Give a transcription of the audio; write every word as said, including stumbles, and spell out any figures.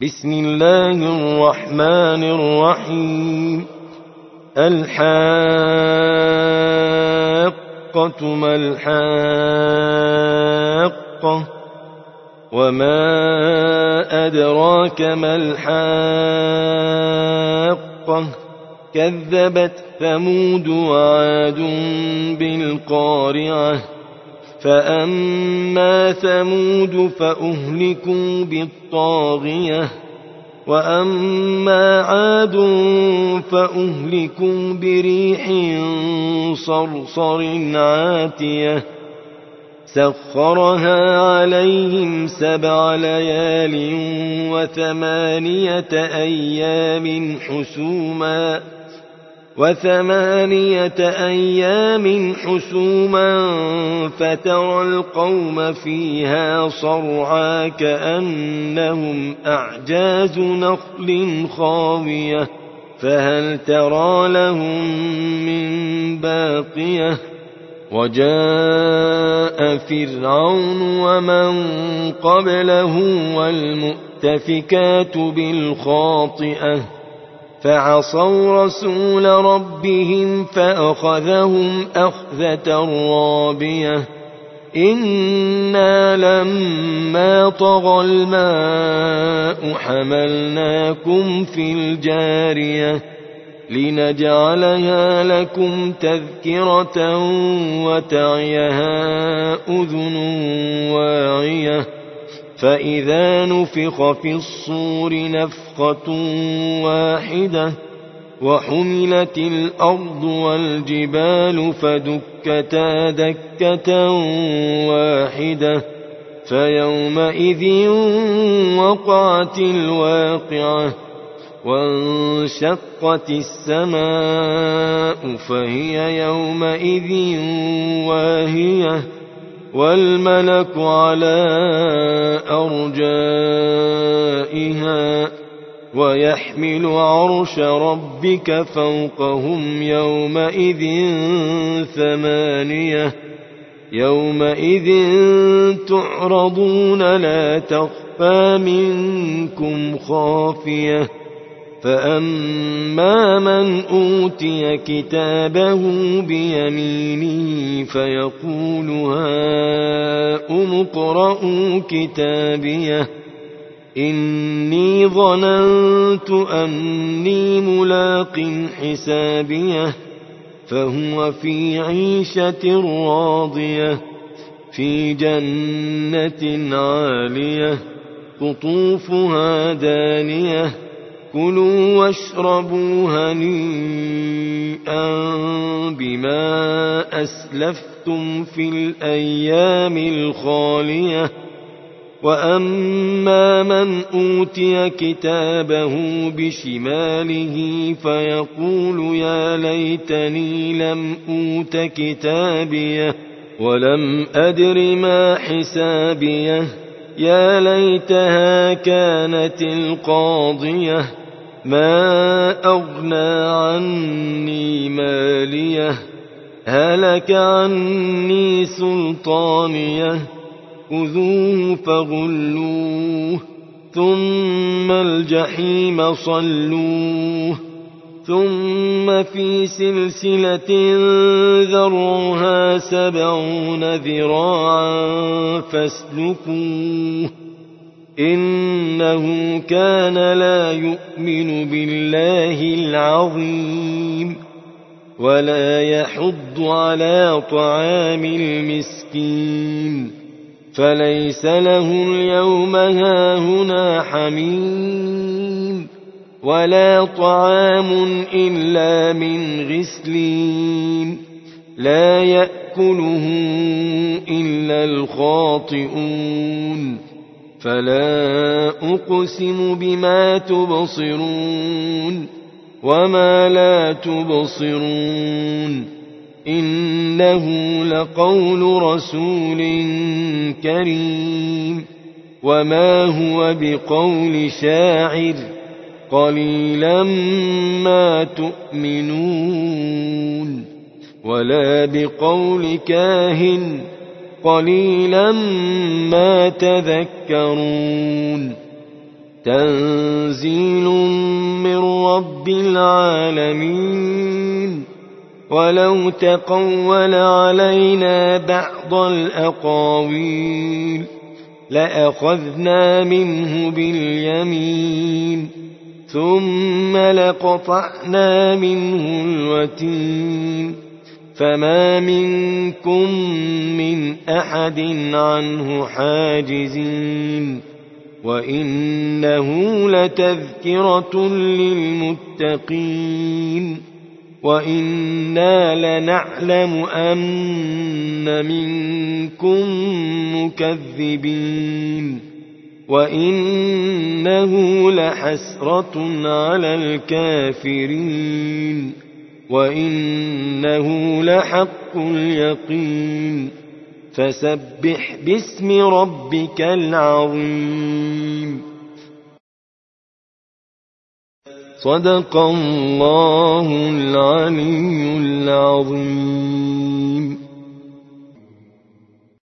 بسم الله الرحمن الرحيم. الحاقة ما الحاقة، وما أدراك ما الحاقة. كذبت ثمود وعاد بالقارعة. فأما ثمود فأهلكوا بالطاغية، وأما عاد فأهلكوا بريح صرصر عاتية سخرها عليهم سبع ليال وثمانية أيام حسوما وثمانية أيام حسوما فترى القوم فيها صرعا كأنهم أعجاز نخل خاوية فهل ترى لهم من باقية. وجاء فرعون ومن قبله والمؤتفكات بالخاطئة فعصوا رسول ربهم فأخذهم أخذة رابية. إنا لما طغى الماء حملناكم في الجارية لنجعلها لكم تذكرة وتعيها أذن واعية. فإذا نفخ في الصور نفخة واحدة وحملت الأرض والجبال فدكتا دكة واحدة فيومئذ وقعت الواقعة. وانشقت السماء فهي يومئذ واهية والملك على أرجائها ويحمل عرش ربك فوقهم يومئذ ثمانية. يومئذ تعرضون لا تخفى منكم خافية. فأما من أوتي كتابه بيمينه فيقول هاؤم اقرءوا كتابيه إني ظننت أني ملاق حسابيه. فهو في عيشة راضية في جنة عالية قطوفها دانية. كلوا واشربوا هنيئا بما أسلفتم في الأيام الخالية. وأما من أوتي كتابه بشماله فيقول يا ليتني لم أوت كتابيه ولم أدر ما حسابيه. يا ليتها كانت القاضية ما أغنى عني ماليه هلك عني سلطانيه. خذوه فغلوه ثم الجحيم صلوه ثم في سلسلة ذرعها سبعون ذراعا فاسلكوه إنه كان لا يؤمن بالله العظيم ولا يحض على طعام المسكين. فليس له اليوم هاهنا حميم ولا طعام إلا من غسلين لا يأكله إلا الخاطئون. فلا أقسم بما تبصرون وما لا تبصرون إنه لقول رسول كريم وما هو بقول شاعر قليلا ما تؤمنون ولا بقول كاهن قليلا ما تذكرون تنزيل من رب العالمين. ولو تقول علينا بعض الأقاويل لأخذنا منه باليمين ثم لقطعنا منه الوتين فما منكم من أحد عنه حاجزين. وإنه لتذكرة للمتقين وإنا لنعلم أن منكم مكذبين وإنه لحسرة على الكافرين وإنه لحق اليقين. فسبح باسم ربك العظيم. صدق الله العلي العظيم.